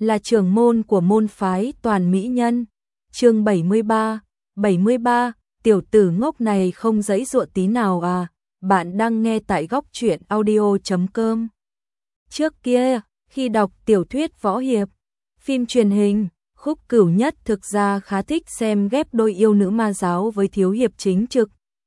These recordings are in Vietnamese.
là trưởng môn của môn phái Toàn Mỹ Nhân. Chương 73, tiểu tử ngốc này không giãy giụa tí nào à? Bạn đang nghe tại Góc Truyện Audio.com. Trước kia, khi đọc tiểu thuyết võ hiệp, phim truyền hình, Khúc Cửu Nhất thực ra khá thích xem ghép đôi yêu nữ ma giáo với thiếu hiệp chính trực.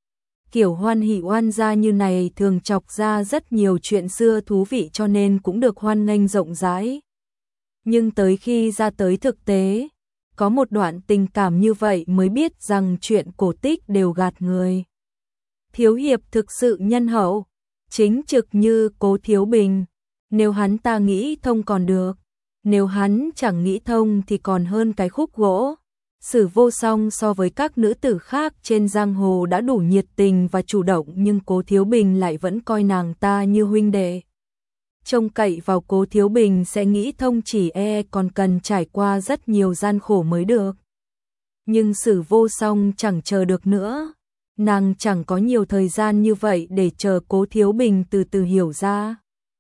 Kiểu hoan hỷ oan gia như này thường chọc ra rất nhiều chuyện xưa thú vị cho nên cũng được hoan nghênh rộng rãi. Nhưng tới khi ra tới thực tế, có một đoạn tình cảm như vậy mới biết rằng chuyện cổ tích đều gạt người. Thiếu hiệp thực sự nhân hậu, chính trực như Cố Thiếu Bình, nếu hắn ta nghĩ thông còn được, nếu hắn chẳng nghĩ thông thì còn hơn cái khúc gỗ. Sử Vô Song so với các nữ tử khác trên giang hồ đã đủ nhiệt tình và chủ động, nhưng Cố Thiếu Bình lại vẫn coi nàng ta như huynh đệ. Trông cậy vào Cố Thiếu Bình sẽ nghĩ thông chỉ còn cần trải qua rất nhiều gian khổ mới được. Nhưng Sử Vô Song chẳng chờ được nữa, nàng chẳng có nhiều thời gian như vậy để chờ Cố Thiếu Bình từ từ hiểu ra.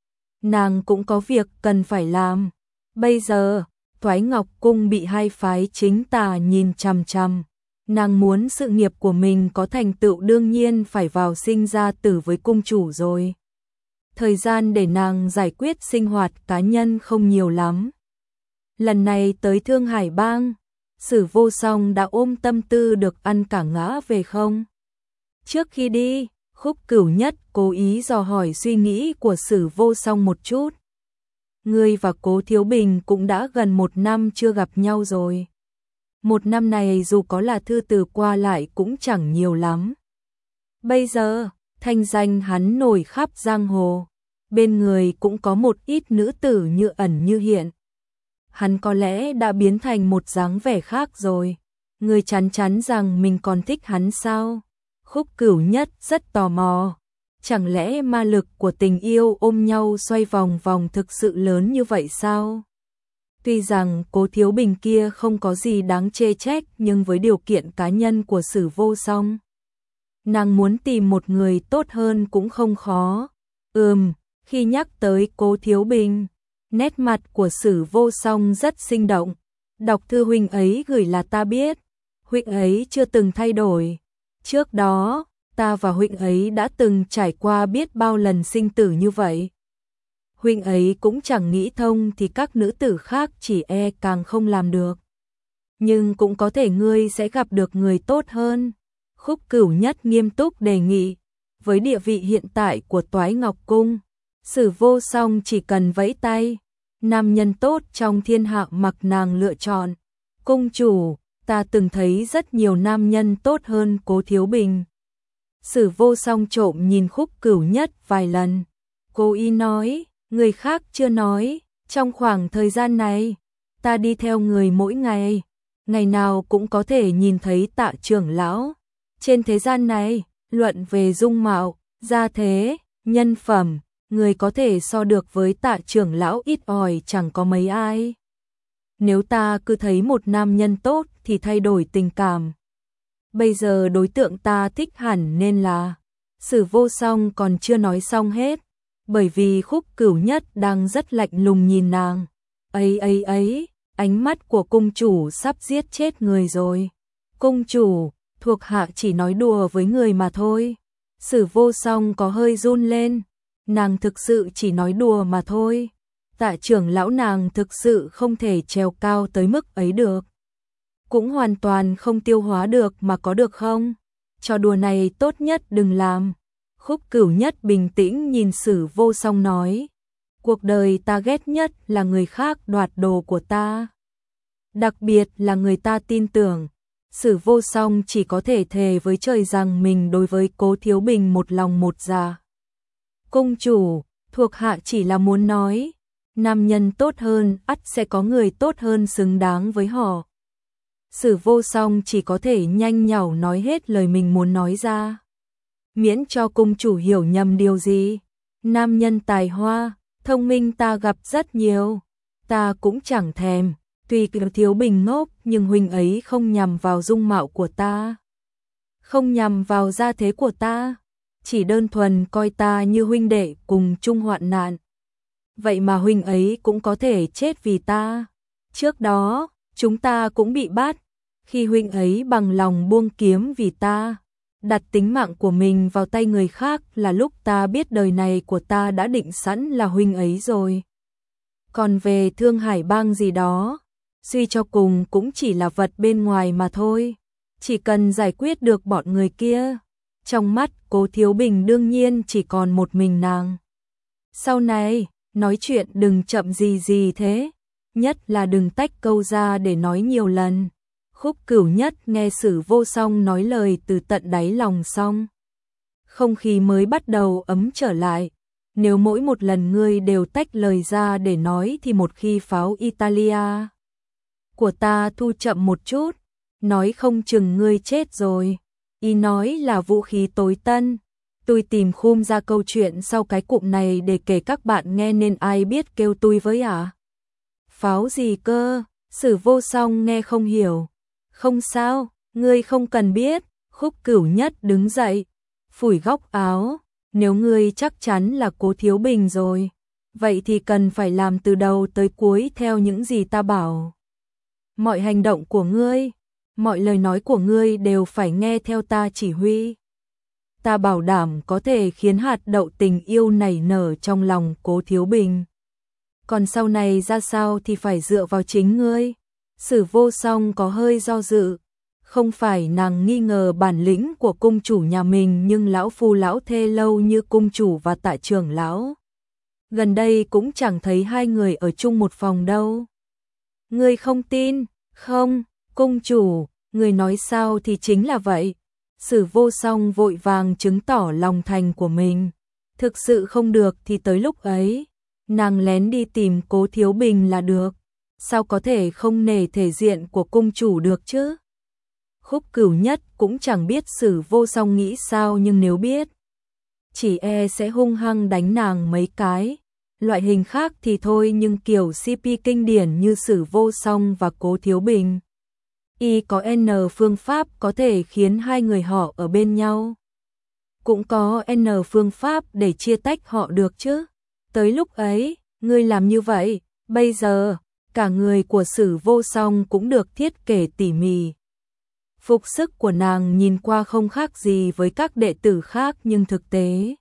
Nàng cũng có việc cần phải làm. Bây giờ, Toái Ngọc Cung bị hai phái chính tà nhìn chằm chằm. Nàng muốn sự nghiệp của mình có thành tựu đương nhiên phải vào sinh ra tử với cung chủ rồi. Thời gian để nàng giải quyết sinh hoạt cá nhân không nhiều lắm. Lần này tới Thương Hải Bang, Sử Vô Song đã ôm tâm tư được ăn cả ngã về không. Trước khi đi, Khúc Cửu Nhất cố ý dò hỏi suy nghĩ của Sử Vô Song một chút. Ngươi và Cố Thiếu Bình cũng đã gần 1 năm chưa gặp nhau rồi. 1 năm này dù có là thư từ qua lại cũng chẳng nhiều lắm. Bây giờ, thanh danh hắn nổi khắp giang hồ, bên người cũng có một ít nữ tử như ẩn như hiện. Hắn có lẽ đã biến thành một dáng vẻ khác rồi. Ngươi chắn chắn rằng mình còn thích hắn sao? Khúc Cửu Nhất rất tò mò. Chẳng lẽ ma lực của tình yêu ôm nhau xoay vòng vòng thực sự lớn như vậy sao? Tuy rằng Cố Thiếu Bình kia không có gì đáng chê trách, nhưng với điều kiện cá nhân của Sử Vô Song, nàng muốn tìm một người tốt hơn cũng không khó. Khi nhắc tới Cố Thiếu Bình, nét mặt của Sử Vô Song rất sinh động. Đọc thư huynh ấy gửi là ta biết, huynh ấy chưa từng thay đổi. Trước đó, ta và huynh ấy đã từng trải qua biết bao lần sinh tử như vậy. Huynh ấy cũng chẳng nghĩ thông thì các nữ tử khác chỉ càng không làm được. Nhưng cũng có thể ngươi sẽ gặp được người tốt hơn. Khúc Cửu Nhất nghiêm túc đề nghị. Với địa vị hiện tại của Toái Ngọc Cung, Sử Vô Song chỉ cần vẫy tay, nam nhân tốt trong thiên hạ mặc nàng lựa chọn. Cung chủ, ta từng thấy rất nhiều nam nhân tốt hơn Cố Thiếu Bình. Sử Vô Song trộm nhìn Khúc Cửu Nhất vài lần. Cô ý nói, người khác chưa nói, trong khoảng thời gian này, ta đi theo người mỗi ngày, ngày nào cũng có thể nhìn thấy Tạ trưởng lão. Trên thế gian này, luận về dung mạo, gia thế, nhân phẩm, người có thể so được với Tạ trưởng lão ít ỏi chẳng có mấy ai. Nếu ta cứ thấy một nam nhân tốt thì thay đổi tình cảm. Bây giờ đối tượng ta thích hẳn nên là... Sử Vô Song còn chưa nói xong hết, bởi vì Khúc Cửu Nhất đang rất lạnh lùng nhìn nàng. Ấy, ánh mắt của cung chủ sắp giết chết người rồi. Cung chủ, thuộc hạ chỉ nói đùa với người mà thôi. Sử Vô Song có hơi run lên, nàng thực sự chỉ nói đùa mà thôi. Tạ trưởng lão nàng thực sự không thể trèo cao tới mức ấy được. Cũng hoàn toàn không tiêu hóa được mà có được không? Trò đùa này tốt nhất đừng làm. Khúc Cửu Nhất bình tĩnh nhìn Sử Vô Song nói. Cuộc đời ta ghét nhất là người khác đoạt đồ của ta. Đặc biệt là người ta tin tưởng. Sử Vô Song chỉ có thể thề với trời rằng mình đối với Cố Thiếu Bình một lòng một dạ. Cung chủ, thuộc hạ chỉ là muốn nói, nam nhân tốt hơn ắt sẽ có người tốt hơn xứng đáng với họ. Sử Vô Song chỉ có thể nhanh nhảu nói hết lời mình muốn nói ra. Miễn cho cung chủ hiểu nhầm điều gì. Nam nhân tài hoa, thông minh ta gặp rất nhiều. Ta cũng chẳng thèm. Tuy Thiếu Bình ngốc nhưng huynh ấy không nhằm vào dung mạo của ta. Không nhằm vào gia thế của ta. Chỉ đơn thuần coi ta như huynh đệ cùng chung hoạn nạn. Vậy mà huynh ấy cũng có thể chết vì ta. Trước đó, chúng ta cũng bị bắt, khi huynh ấy bằng lòng buông kiếm vì ta, đặt tính mạng của mình vào tay người khác là lúc ta biết đời này của ta đã định sẵn là huynh ấy rồi. Còn về Thương Hải Bang gì đó, suy cho cùng cũng chỉ là vật bên ngoài mà thôi. Chỉ cần giải quyết được bọn người kia, trong mắt Cố Thiếu Bình đương nhiên chỉ còn một mình nàng. Sau này, nói chuyện đừng chậm gì gì thế, nhất là đừng tách câu ra để nói nhiều lần. Khúc Cửu Nhất nghe Sử Vô Song nói lời từ tận đáy lòng xong. Không khí mới bắt đầu ấm trở lại. Nếu mỗi một lần ngươi đều tách lời ra để nói thì một khi pháo Italia của ta thu chậm một chút, nói không chừng ngươi chết rồi. Ý nói là vũ khí tối tân. Tôi tìm khum ra câu chuyện sau cái cụm này để kể các bạn nghe nên ai biết kêu tôi với à? Pháo gì cơ? Sử Vô Song nghe không hiểu. Không sao, ngươi không cần biết. Khúc Cửu Nhất đứng dậy, phủi góc áo. Nếu ngươi chắc chắn là Cố Thiếu Bình rồi, vậy thì cần phải làm từ đầu tới cuối theo những gì ta bảo. Mọi hành động của ngươi, mọi lời nói của ngươi đều phải nghe theo ta chỉ huy. Ta bảo đảm có thể khiến hạt đậu tình yêu nảy nở trong lòng Cố Thiếu Bình. Còn sau này ra sao thì phải dựa vào chính ngươi. Sử Vô Song có hơi do dự. Không phải nàng nghi ngờ bản lĩnh của cung chủ nhà mình, nhưng lão phu lão thê lâu như cung chủ và Tạ trưởng lão, gần đây cũng chẳng thấy hai người ở chung một phòng đâu. Ngươi không tin? Không, cung chủ, người nói sao thì chính là vậy. Sử Vô Song vội vàng chứng tỏ lòng thành của mình. Thực sự không được thì tới lúc ấy, nàng lén đi tìm Cố Thiếu Bình là được. Sao có thể không nể thể diện của cung chủ được chứ? Khúc Cửu Nhất cũng chẳng biết Sử Vô Song nghĩ sao, nhưng nếu biết, chỉ e sẽ hung hăng đánh nàng mấy cái. Loại hình khác thì thôi, nhưng kiểu CP kinh điển như Sử Vô Song và Cố Thiếu Bình, y có N phương pháp có thể khiến hai người họ ở bên nhau. Cũng có N phương pháp để chia tách họ được chứ. Tới lúc ấy, ngươi làm như vậy, bây giờ, cả người của Sử Vô Song cũng được thiết kế tỉ mỉ. Phục sức của nàng nhìn qua không khác gì với các đệ tử khác, nhưng thực tế,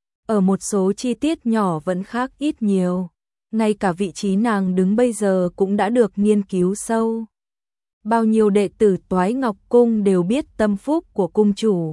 ở một số chi tiết nhỏ vẫn khác ít nhiều. Ngay cả vị trí nàng đứng bây giờ cũng đã được nghiên cứu sâu. Bao nhiêu đệ tử Toái Ngọc Cung đều biết tâm phúc của cung chủ.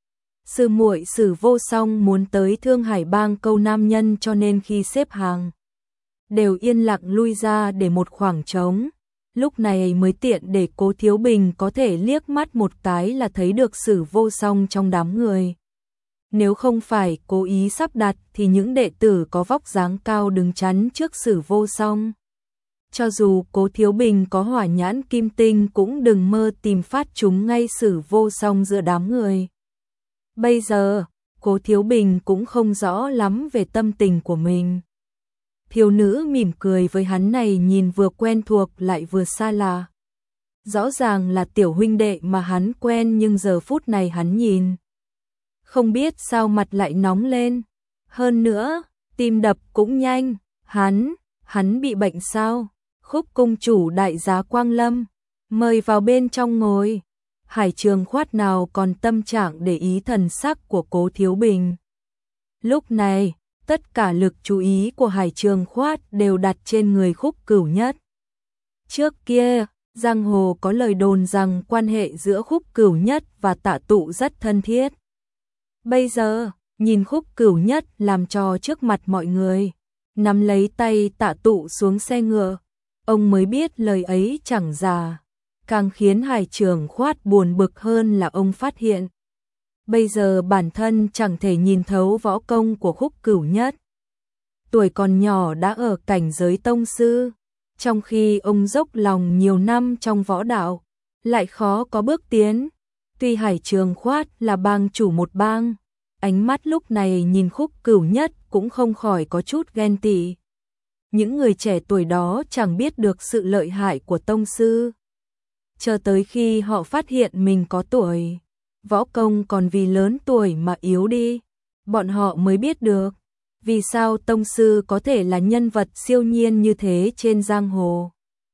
Sư muội Sử Vô Song muốn tới Thương Hải Bang câu nam nhân, cho nên khi xếp hàng đều yên lặng lui ra để một khoảng trống. Lúc này mới tiện để Cố Thiếu Bình có thể liếc mắt một cái là thấy được Sử Vô Song trong đám người. Nếu không phải cố ý sắp đặt thì những đệ tử có vóc dáng cao đứng chắn trước Sử Vô Song. Cho dù Cố Thiếu Bình có hỏa nhãn kim tinh cũng đừng mơ tìm phát chúng ngay Sử Vô Song giữa đám người. Bây giờ, Cố Thiếu Bình cũng không rõ lắm về tâm tình của mình. Thiếu nữ mỉm cười với hắn này nhìn vừa quen thuộc lại vừa xa lạ. Rõ ràng là tiểu huynh đệ mà hắn quen, nhưng giờ phút này hắn nhìn, không biết sao mặt lại nóng lên. Hơn nữa, tim đập cũng nhanh. Hắn bị bệnh sao? Khúc cung chủ đại giá Quang Lâm, mời vào bên trong ngồi. Hải Trường Khoát nào còn tâm trạng để ý thần sắc của Cố Thiếu Bình. Lúc này, tất cả lực chú ý của Hải Trường Khoát đều đặt trên người Khúc Cửu Nhất. Trước kia, giang hồ có lời đồn rằng quan hệ giữa Khúc Cửu Nhất và Tạ Tụ rất thân thiết. Bây giờ, nhìn Khúc Cửu Nhất làm trò trước mặt mọi người, nắm lấy tay Tạ Tụ xuống xe ngựa, ông mới biết lời ấy chẳng giả. Càng khiến Hải Trường Khoát buồn bực hơn là ông phát hiện bây giờ bản thân chẳng thể nhìn thấu võ công của Khúc Cửu Nhất. Tuổi còn nhỏ đã ở cảnh giới tông sư, trong khi ông dốc lòng nhiều năm trong võ đạo, lại khó có bước tiến. Tuy Hải Trường Khoát là bang chủ một bang, ánh mắt lúc này nhìn Khúc Cửu Nhất cũng không khỏi có chút ghen tị. Những người trẻ tuổi đó chẳng biết được sự lợi hại của tông sư. Chờ tới khi họ phát hiện mình có tuổi, võ công còn vì lớn tuổi mà yếu đi, bọn họ mới biết được vì sao tông sư có thể là nhân vật siêu nhiên như thế trên giang hồ.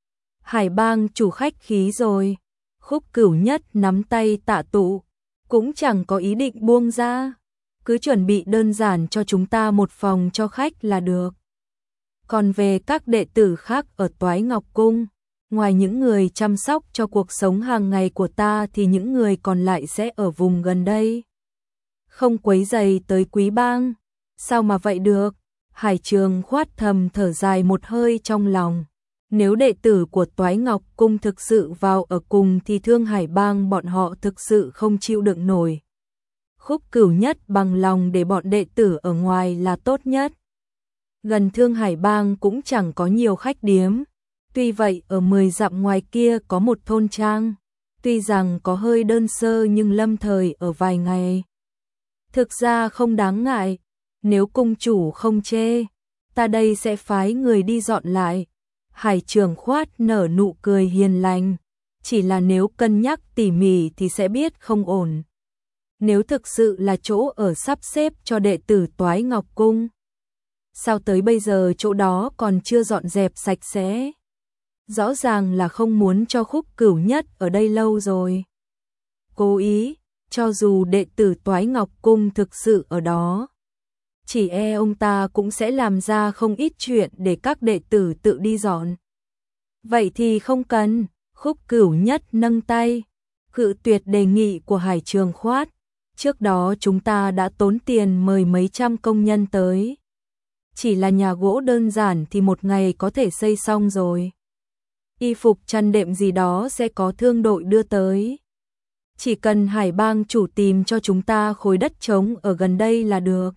Hải bang chủ khách khí rồi. Khúc Cửu Nhất nắm tay Tạ Tụ, cũng chẳng có ý định buông ra. Cứ chuẩn bị đơn giản cho chúng ta một phòng cho khách là được. Còn về các đệ tử khác ở Toái Ngọc Cung, ngoài những người chăm sóc cho cuộc sống hàng ngày của ta thì những người còn lại sẽ ở vùng gần đây. Không quấy rầy tới quý bang. Sao mà vậy được? Hải Trường Khoát thầm thở dài một hơi trong lòng. Nếu đệ tử của Toái Ngọc Cung thực sự vào ở cùng thì Thương Hải bang bọn họ thực sự không chịu đựng nổi. Khúc Cửu Nhất bằng lòng để bọn đệ tử ở ngoài là tốt nhất. Gần Thương Hải bang cũng chẳng có nhiều khách điếm. Tuy vậy ở 10 dặm ngoài kia có một thôn trang. Tuy rằng có hơi đơn sơ nhưng lâm thời ở vài ngày. Thực ra không đáng ngại. Nếu cung chủ không chê, ta đây sẽ phái người đi dọn lại. Hải Trường Khoát nở nụ cười hiền lành. Chỉ là nếu cân nhắc tỉ mỉ thì sẽ biết không ổn. Nếu thực sự là chỗ ở sắp xếp cho đệ tử Toái Ngọc Cung, sao tới bây giờ chỗ đó còn chưa dọn dẹp sạch sẽ? Rõ ràng là không muốn cho Khúc Cửu Nhất ở đây lâu rồi. Cố ý, cho dù đệ tử Toái Ngọc Cung thực sự ở đó, chỉ e ông ta cũng sẽ làm ra không ít chuyện để các đệ tử tự đi dọn. Vậy thì không cần. Khúc Cửu Nhất nâng tay, cự tuyệt đề nghị của Hải Trường Khoát. Trước đó chúng ta đã tốn tiền mời mấy trăm công nhân tới. Chỉ là nhà gỗ đơn giản thì một ngày có thể xây xong rồi. Y phục chăn đệm gì đó sẽ có thương đội đưa tới. Chỉ cần Hải bang chủ tìm cho chúng ta khối đất trống ở gần đây là được.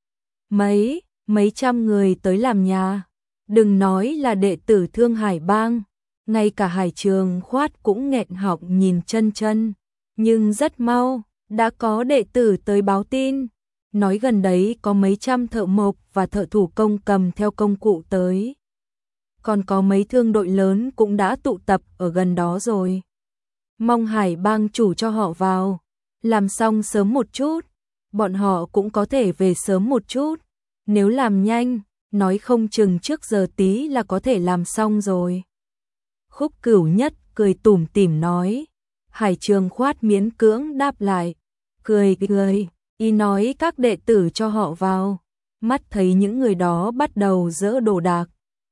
Mấy trăm người tới làm nhà. Đừng nói là đệ tử Thương Hải bang. Ngay cả Hải Trường Khoát cũng nghẹn họng nhìn chân. Nhưng rất mau, đã có đệ tử tới báo tin. Nói gần đấy có mấy trăm thợ mộc và thợ thủ công cầm theo công cụ tới. Còn có mấy thương đội lớn cũng đã tụ tập ở gần đó rồi. Mong Hải bang chủ cho họ vào. Làm xong sớm một chút. Bọn họ cũng có thể về sớm một chút. Nếu làm nhanh, nói không chừng trước giờ tí là có thể làm xong rồi. Khúc Cửu Nhất cười tủm tỉm nói. Hải Trường Khoát miễn cưỡng đáp lại. Cười, y nói các đệ tử cho họ vào. Mắt thấy những người đó bắt đầu dỡ đồ đạc.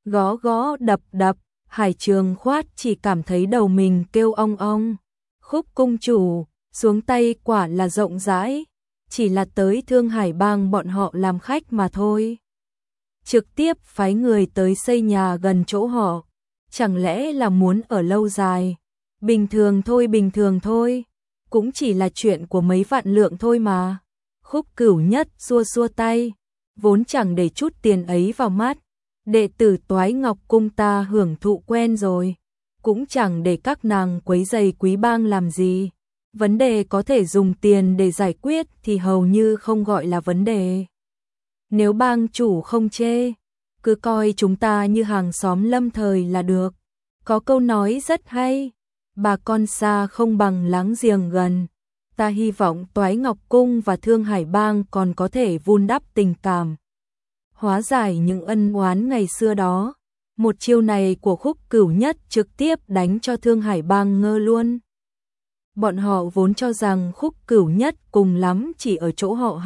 Gõ đập. Hải Trường Khoát chỉ cảm thấy đầu mình kêu ong ong. Khúc cung chủ, xuống tay quả là rộng rãi. Chỉ là tới Thương Hải bang bọn họ làm khách mà thôi. Trực tiếp phái người tới xây nhà gần chỗ họ. Chẳng lẽ là muốn ở lâu dài? Bình thường thôi. Cũng chỉ là chuyện của mấy vạn lượng thôi mà. Khúc Cửu Nhất xua tay. Vốn chẳng để chút tiền ấy vào mắt. Đệ tử Toái Ngọc Cung ta hưởng thụ quen rồi. Cũng chẳng để các nàng quấy rầy quý bang làm gì. Vấn đề có thể dùng tiền để giải quyết thì hầu như không gọi là vấn đề. Nếu bang chủ không chê, cứ coi chúng ta như hàng xóm lâm thời là được. Có câu nói rất hay, bà con xa không bằng láng giềng gần. Ta hy vọng Toái Ngọc Cung và Thương Hải bang còn có thể vun đắp tình cảm, hóa giải những ân oán ngày xưa đó. Một chiêu này của Khúc Cửu Nhất trực tiếp đánh cho Thương Hải bang ngơ luôn. Bọn họ vốn cho rằng Khúc Cửu Nhất cùng lắm chỉ ở chỗ họ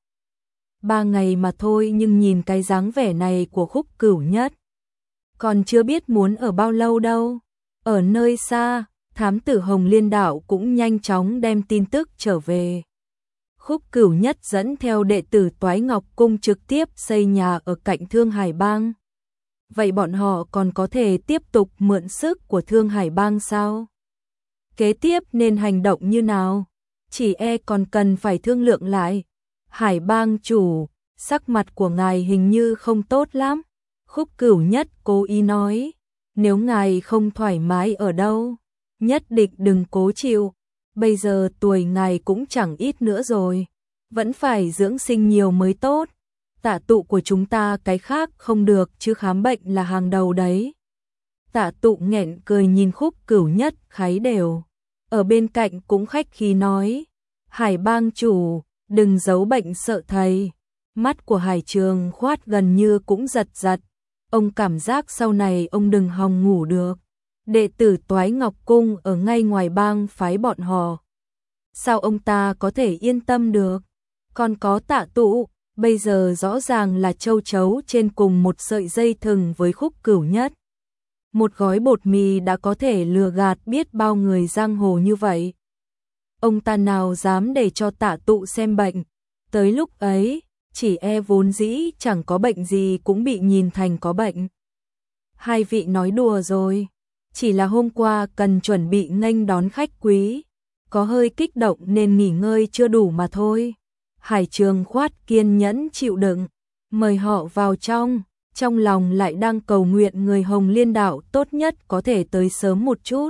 2-3 ngày mà thôi, nhưng nhìn cái dáng vẻ này của Khúc Cửu Nhất, còn chưa biết muốn ở bao lâu đâu. Ở nơi xa, thám tử Hồng Liên Đạo cũng nhanh chóng đem tin tức trở về. Khúc Cửu Nhất dẫn theo đệ tử Toái Ngọc Cung trực tiếp xây nhà ở cạnh Thương Hải bang. Vậy bọn họ còn có thể tiếp tục mượn sức của Thương Hải bang sao? Kế tiếp nên hành động như nào? Chỉ e còn cần phải thương lượng lại. Hải bang chủ, sắc mặt của ngài hình như không tốt lắm. Khúc Cửu Nhất cố ý nói. Nếu ngài không thoải mái ở đâu, nhất định đừng cố chịu. Bây giờ tuổi ngài cũng chẳng ít nữa rồi. Vẫn phải dưỡng sinh nhiều mới tốt. Tạ Tụ của chúng ta cái khác không được chứ khám bệnh là hàng đầu đấy. Tạ Tụ nghẹn cười nhìn Khúc Cửu Nhất kháy đều. Ở bên cạnh cũng khách khí nói. Hải bang chủ, đừng giấu bệnh sợ thầy. Mắt của Hải Trường Khoát gần như cũng giật. Ông cảm giác sau này ông đừng hòng ngủ được. đệ tử Toái Ngọc Cung ở ngay ngoài bang phái bọn họ. Sao ông ta có thể yên tâm được? Còn có Tạ Tụ, bây giờ rõ ràng là châu chấu trên cùng một sợi dây thừng với Khúc Cửu Nhất. Một gói bột mì đã có thể lừa gạt biết bao người giang hồ như vậy. Ông ta nào dám để cho Tạ Tụ xem bệnh. Tới lúc ấy, chỉ e vốn dĩ chẳng có bệnh gì cũng bị nhìn thành có bệnh. Hai vị nói đùa rồi. Chỉ là hôm qua cần chuẩn bị nghênh đón khách quý. Có hơi kích động nên nghỉ ngơi chưa đủ mà thôi. Hải Trường Khoát kiên nhẫn chịu đựng, mời họ vào trong lòng lại đang cầu nguyện người Hồng Liên Đạo tốt nhất có thể tới sớm một chút.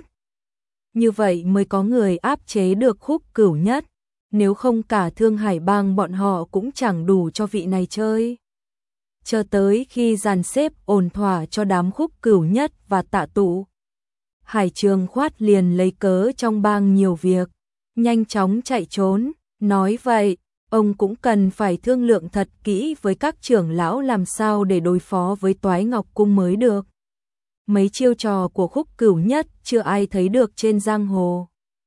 Như vậy mới có người áp chế được Khúc Cửu Nhất, nếu không cả Thương Hải bang bọn họ cũng chẳng đủ cho vị này chơi. Chờ tới khi dàn xếp ổn thỏa cho đám Khúc Cửu Nhất và Tạ Tụ, Hải Trường Khoát liền lấy cớ trong bang nhiều việc, nhanh chóng chạy trốn, nói vậy, ông cũng cần phải thương lượng thật kỹ với các trưởng lão làm sao để đối phó với Toái Ngọc Cung mới được. Mấy chiêu trò của Khúc Cửu Nhất chưa ai thấy được trên giang hồ.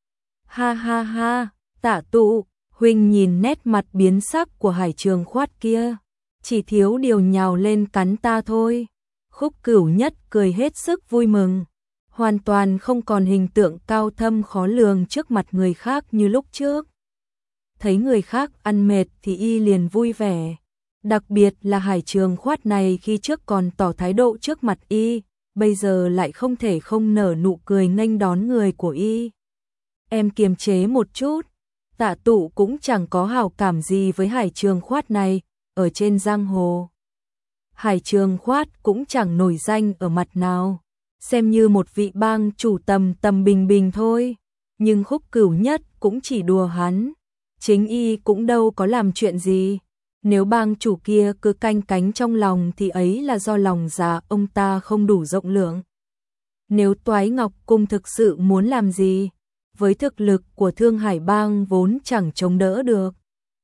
Ha ha ha, Tạ Tụ, huynh nhìn nét mặt biến sắc của Hải Trường Khoát kia, chỉ thiếu điều nhào lên cắn ta thôi. Khúc Cửu Nhất cười hết sức vui mừng, hoàn toàn không còn hình tượng cao thâm khó lường trước mặt người khác như lúc trước. Thấy người khác ăn mệt thì y liền vui vẻ, đặc biệt là Hải Trường Khoát này khi trước còn tỏ thái độ trước mặt y, bây giờ lại không thể không nở nụ cười nghênh đón người của y. Em kiềm chế một chút, Tạ Tụ cũng chẳng có hảo cảm gì với Hải Trường Khoát này, ở trên giang hồ. Hải Trường Khoát cũng chẳng nổi danh ở mặt nào, xem như một vị bang chủ tầm bình bình thôi, nhưng Khúc Cửu Nhất cũng chỉ đùa hắn, chính y cũng đâu có làm chuyện gì. Nếu bang chủ kia cứ canh cánh trong lòng thì ấy là do lòng dạ ông ta không đủ rộng lượng. Nếu Toái Ngọc Cung thực sự muốn làm gì, với thực lực của Thương Hải bang vốn chẳng chống đỡ được.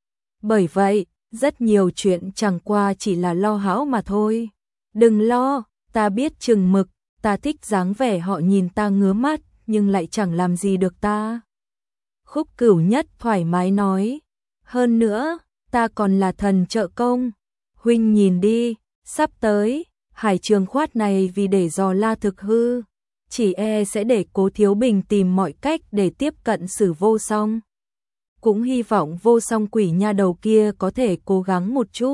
Bởi vậy, rất nhiều chuyện chẳng qua chỉ là lo hão mà thôi. Đừng lo, ta biết chừng mực, ta thích dáng vẻ họ nhìn ta ngứa mắt, nhưng lại chẳng làm gì được ta. Khúc Cửu Nhất thoải mái nói, hơn nữa, ta còn là thần trợ công. Huynh nhìn đi, sắp tới, Hải Trường Khoát này vì để dò la thực hư, chỉ e sẽ để Cố Thiếu Bình tìm mọi cách để tiếp cận Sử Vô Song. Cũng hy vọng Vô Song quỷ nha đầu kia có thể cố gắng một chút.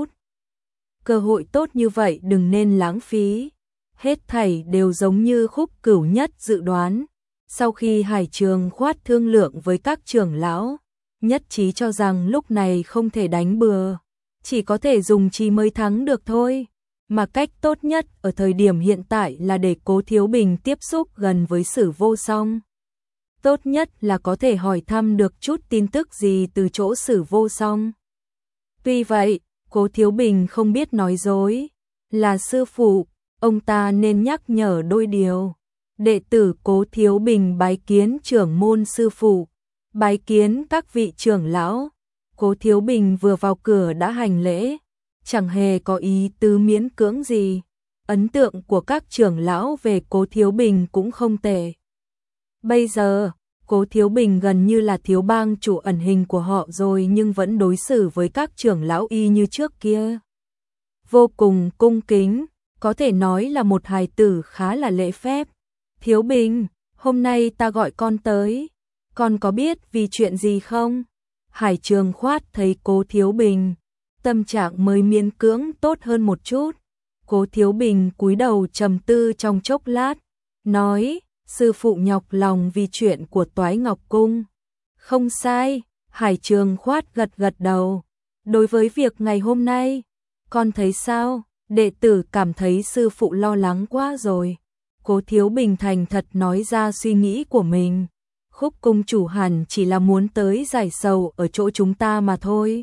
Cơ hội tốt như vậy đừng nên lãng phí. Hết thảy đều giống như Khúc Cửu Nhất dự đoán. Sau khi Hải Trường Khoát thương lượng với các trưởng lão, nhất trí cho rằng lúc này không thể đánh bừa, chỉ có thể dùng trí mới thắng được thôi. Mà cách tốt nhất ở thời điểm hiện tại là để Cố Thiếu Bình tiếp xúc gần với Sử Vô Song. Tốt nhất là có thể hỏi thăm được chút tin tức gì từ chỗ Sử Vô Song. Tuy vậy, Cố Thiếu Bình không biết nói dối, là sư phụ, ông ta nên nhắc nhở đôi điều. Đệ tử Cố Thiếu Bình bái kiến trưởng môn sư phụ, bái kiến các vị trưởng lão. Cố Thiếu Bình vừa vào cửa đã hành lễ, chẳng hề có ý tứ miễn cưỡng gì. Ấn tượng của các trưởng lão về Cố Thiếu Bình cũng không tệ. Bây giờ, Cố Thiếu Bình gần như là thiếu bang chủ ẩn hình của họ rồi, nhưng vẫn đối xử với các trưởng lão y như trước kia. Vô cùng cung kính, có thể nói là một hài tử khá là lễ phép. Thiếu Bình, hôm nay ta gọi con tới, con có biết vì chuyện gì không? Hải Trường Khoát thấy Cố Thiếu Bình, tâm trạng mới miễn cưỡng tốt hơn một chút. Cố Thiếu Bình cúi đầu trầm tư trong chốc lát, nói, sư phụ nhọc lòng vì chuyện của Toái Ngọc Cung. Không sai, Hải Trường Khoát gật gật đầu. Đối với việc ngày hôm nay, con thấy sao? Đệ tử cảm thấy sư phụ lo lắng quá rồi. Cố Thiếu Bình thành thật nói ra suy nghĩ của mình. Khúc cung chủ hẳn chỉ là muốn tới giải sầu ở chỗ chúng ta mà thôi.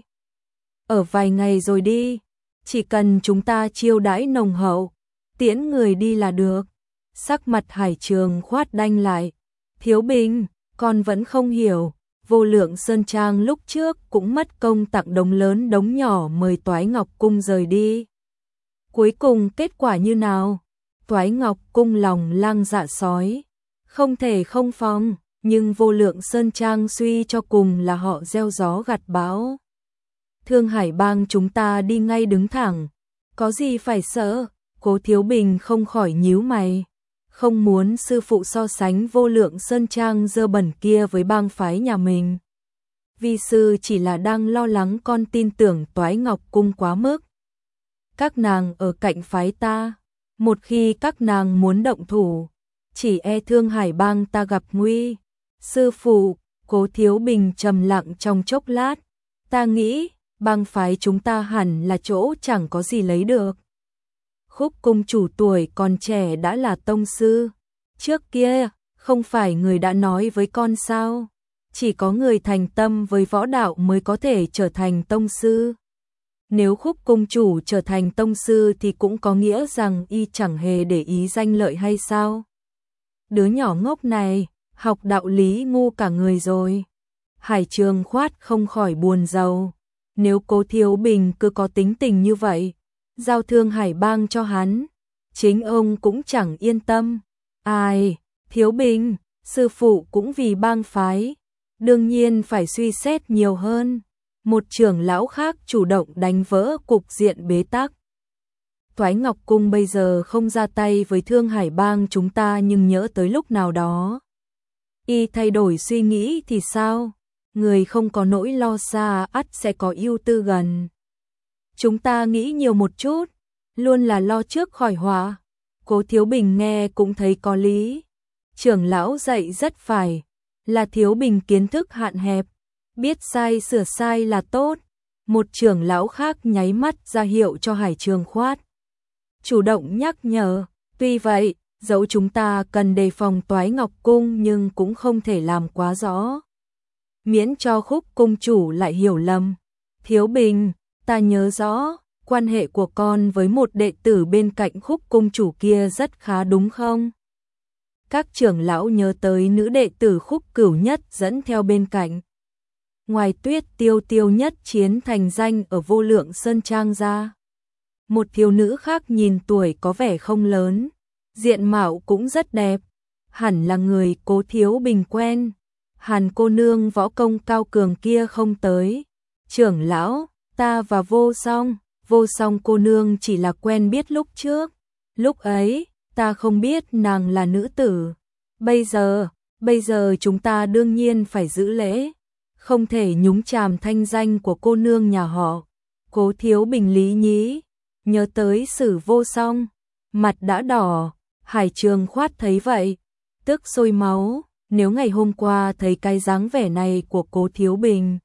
Ở vài ngày rồi đi, chỉ cần chúng ta chiêu đãi nồng hậu, tiễn người đi là được. Sắc mặt Hải Trường Khoát đanh lại. Thiếu Bình, con vẫn không hiểu, Vô Lượng Sơn Trang lúc trước cũng mất công tặng đống lớn đống nhỏ mời Toái Ngọc Cung rời đi. Cuối cùng kết quả như nào? Toái Ngọc Cung lòng lang dạ sói, Không thể không phòng, nhưng Vô Lượng Sơn Trang suy cho cùng là họ gieo gió gặt bão. Thương Hải Bang chúng ta đi ngay đứng thẳng, có gì phải sợ? Cố Thiếu Bình không khỏi nhíu mày, không muốn sư phụ so sánh Vô Lượng Sơn Trang dơ bẩn kia với bang phái nhà mình. Vi sư chỉ là đang lo lắng con tin tưởng Toái Ngọc Cung quá mức. Các nàng ở cạnh phái ta, một khi các nàng muốn động thủ, chỉ e Thương Hải Bang ta gặp nguy. Sư phụ, Cố Thiếu Bình trầm lặng trong chốc lát, ta nghĩ bang phái chúng ta hẳn là chỗ chẳng có gì lấy được. Khúc cung chủ tuổi còn trẻ đã là tông sư. Trước kia, không phải người đã nói với con sao? Chỉ có người thành tâm với võ đạo mới có thể trở thành tông sư. Nếu Khúc cung chủ trở thành tông sư thì cũng có nghĩa rằng y chẳng hề để ý danh lợi hay sao? Đứa nhỏ ngốc này, học đạo lý ngu cả người rồi. Hải Trường Khoát không khỏi buồn rầu. Nếu Cố Thiếu Bình cứ có tính tình như vậy, giao Thương Hải Bang cho hắn, chính ông cũng chẳng yên tâm. Ai, Thiếu Bình, sư phụ cũng vì bang phái, đương nhiên phải suy xét nhiều hơn. Một trưởng lão khác chủ động đánh vỡ cục diện bế tắc. Toái Ngọc Cung bây giờ không ra tay với Thương Hải Bang chúng ta, nhưng nhỡ tới lúc nào đó y thay đổi suy nghĩ thì sao? Người không có nỗi lo xa ắt sẽ có ưu tư gần. Chúng ta nghĩ nhiều một chút, luôn là lo trước khỏi họa. Cố Thiếu Bình nghe cũng thấy có lý. Trưởng lão dạy rất phải, là Thiếu Bình kiến thức hạn hẹp, biết sai sửa sai là tốt. Một trưởng lão khác nháy mắt ra hiệu cho Hải Trường Khoát, chủ động nhắc nhở, tuy vậy, dẫu chúng ta cần đề phòng Toái Ngọc Cung nhưng cũng không thể làm quá rõ, miễn cho Khúc cung chủ lại hiểu lầm. Thiếu Bình, ta nhớ rõ, quan hệ của con với một đệ tử bên cạnh Khúc cung chủ kia rất khá đúng không? Các trưởng lão nhớ tới nữ đệ tử Khúc Cửu Nhất dẫn theo bên cạnh. Ngoài Tuyết Tiêu Tiêu nhất chiến thành danh ở Vô Lượng Sơn Trang ra, một thiếu nữ khác nhìn tuổi có vẻ không lớn, diện mạo cũng rất đẹp, hẳn là người Cố Thiếu Bình quen. Hàn cô nương võ công cao cường kia không tới. Trưởng lão, ta và Vô Song cô nương chỉ là quen biết lúc trước. Lúc ấy, ta không biết nàng là nữ tử. Bây giờ chúng ta đương nhiên phải giữ lễ, không thể nhúng chàm thanh danh của cô nương nhà họ. Cố Thiếu Bình lý nhí, nhớ tới Sử Vô Song, mặt đã đỏ. Hải Trường Khoát thấy vậy, tức sôi máu. Nếu ngày hôm qua thấy cái dáng vẻ này của Cố Thiếu Bình,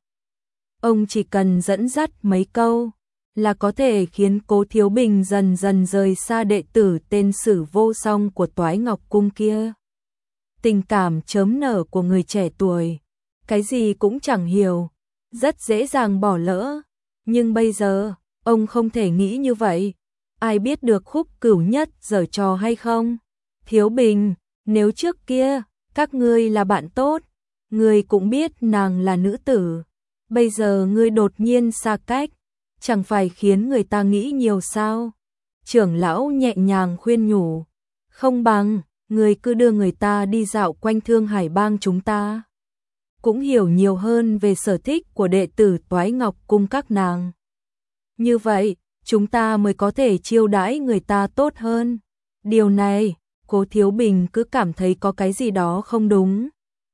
ông chỉ cần dẫn dắt mấy câu là có thể khiến Cố Thiếu Bình dần dần rời xa đệ tử tên Sử Vô Song của Toái Ngọc Cung kia. Tình cảm chớm nở của người trẻ tuổi, cái gì cũng chẳng hiểu, rất dễ dàng bỏ lỡ. Nhưng bây giờ, ông không thể nghĩ như vậy. Ai biết được Khúc Cửu Nhất giở trò hay không? Thiếu Bình, nếu trước kia các ngươi là bạn tốt, ngươi cũng biết nàng là nữ tử, bây giờ ngươi đột nhiên xa cách, chẳng phải khiến người ta nghĩ nhiều sao? Trưởng lão nhẹ nhàng khuyên nhủ, không bằng, ngươi cứ đưa người ta đi dạo quanh Thương Hải Bang chúng ta, cũng hiểu nhiều hơn về sở thích của đệ tử Toái Ngọc Cung các nàng. Như vậy, chúng ta mới có thể chiêu đãi người ta tốt hơn. Điều này, Cố Thiếu Bình cứ cảm thấy có cái gì đó không đúng.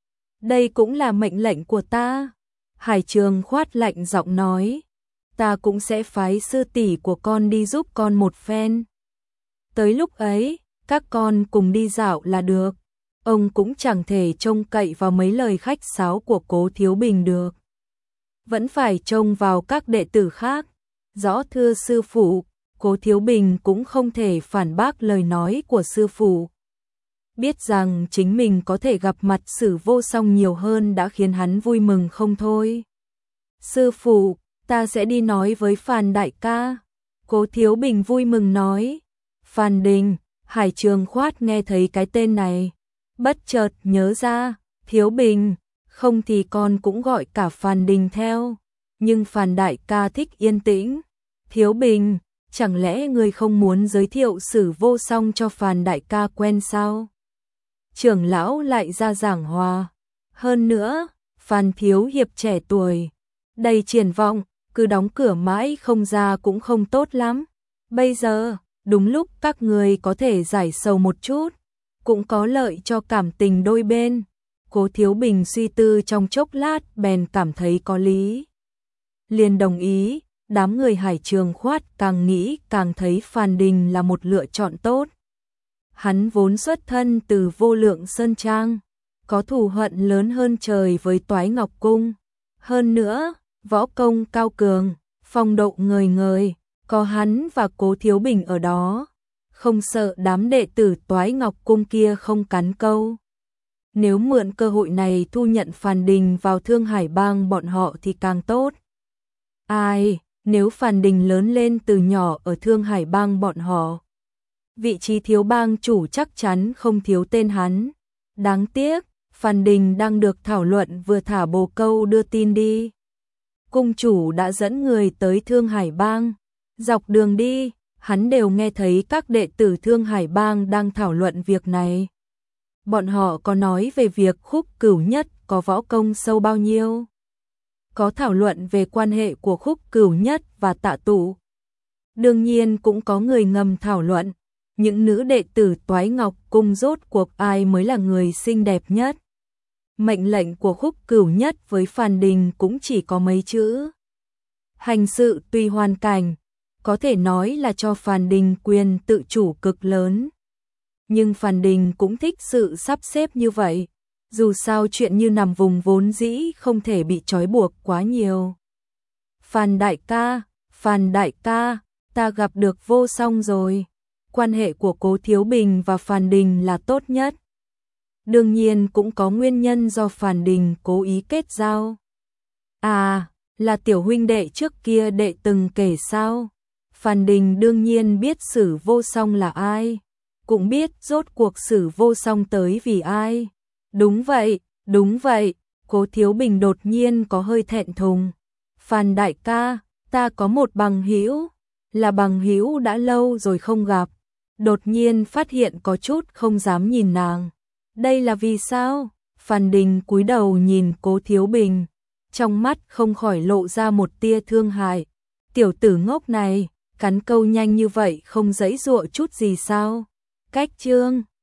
Đây cũng là mệnh lệnh của ta. Hải Trường Khoát lạnh giọng nói, ta cũng sẽ phái sư tỷ của con đi giúp con một phen. Tới lúc ấy, các con cùng đi dạo là được. Ông cũng chẳng thể trông cậy vào mấy lời khách sáo của Cố Thiếu Bình được. Vẫn phải trông vào các đệ tử khác. Rõ thưa sư phụ, Cố Thiếu Bình cũng không thể phản bác lời nói của sư phụ. Biết rằng chính mình có thể gặp mặt Sử Vô Song nhiều hơn đã khiến hắn vui mừng không thôi. Sư phụ, ta sẽ đi nói với Phàn đại ca. Cố Thiếu Bình vui mừng nói. Phàn Đình, Hải Trường Khoát nghe thấy cái tên này, bất chợt nhớ ra, Thiếu Bình, không thì con cũng gọi cả Phàn Đình theo. Nhưng Phàn đại ca thích yên tĩnh. Thiếu Bình, chẳng lẽ ngươi không muốn giới thiệu Sử Vô Song cho Phàn đại ca quen sao? trưởng lão lại ra giảng hòa. Hơn nữa, Phan thiếu hiệp trẻ tuổi, đầy triển vọng, cứ đóng cửa mãi không ra cũng không tốt lắm. Bây giờ, đúng lúc các người có thể giải sầu một chút, cũng có lợi cho cảm tình đôi bên. Cố Thiếu Bình suy tư trong chốc lát bèn cảm thấy có lý. Liền đồng ý, đám người Hải Trường Khoát càng nghĩ càng thấy Phan Đình là một lựa chọn tốt. Hắn vốn xuất thân từ Vô Lượng Sơn Trang, có thù hận lớn hơn trời với Toái Ngọc Cung. Hơn nữa, võ công cao cường, phong độ ngời ngời, có hắn và Cố Thiếu Bình ở đó, không sợ đám đệ tử Toái Ngọc Cung kia không cắn câu. Nếu mượn cơ hội này thu nhận Phan Đình vào Thương Hải Bang bọn họ thì càng tốt. Ai, nếu Phan Đình lớn lên từ nhỏ ở Thương Hải Bang bọn họ, vị trí thiếu bang chủ chắc chắn không thiếu tên hắn. Đáng tiếc, Phan Đình đang được thảo luận vừa thả bồ câu đưa tin đi. Cung chủ đã dẫn người tới Thương Hải Bang. Dọc đường đi, hắn đều nghe thấy các đệ tử Thương Hải Bang đang thảo luận việc này. Bọn họ có nói về việc Khúc Cửu Nhất có võ công sâu bao nhiêu. Có thảo luận về quan hệ của Khúc Cửu Nhất và Tạ Tụ. Đương nhiên cũng có người ngầm thảo luận, những nữ đệ tử Toái Ngọc Cung rốt cuộc ai mới là người xinh đẹp nhất. Mệnh lệnh của Khúc Cửu Nhất với Phan Đình cũng chỉ có mấy chữ. Hành sự tùy hoàn cảnh, có thể nói là cho Phan Đình quyền tự chủ cực lớn. Nhưng Phan Đình cũng thích sự sắp xếp như vậy, dù sao chuyện như nằm vùng vốn dĩ không thể bị trói buộc quá nhiều. Phan đại ca, ta gặp được Vô Song rồi. Quan hệ của Cố Thiếu Bình và Phan Đình là tốt nhất. Đương nhiên cũng có nguyên nhân do Phan Đình cố ý kết giao. À, là tiểu huynh đệ trước kia đệ từng kể sao? Phan Đình đương nhiên biết Sử Vô Song là ai, cũng biết rốt cuộc Sử Vô Song tới vì ai. Đúng vậy, Cố Thiếu Bình đột nhiên có hơi thẹn thùng. Phan đại ca, ta có một bằng hữu, là bằng hữu đã lâu rồi không gặp. Đột nhiên phát hiện có chút không dám nhìn nàng. Đây là vì sao? Phan Đình cúi đầu nhìn Cố Thiếu Bình, trong mắt không khỏi lộ ra một tia thương hại. Tiểu tử ngốc này, cắn câu nhanh như vậy không giãy giụa chút gì sao? Cách chương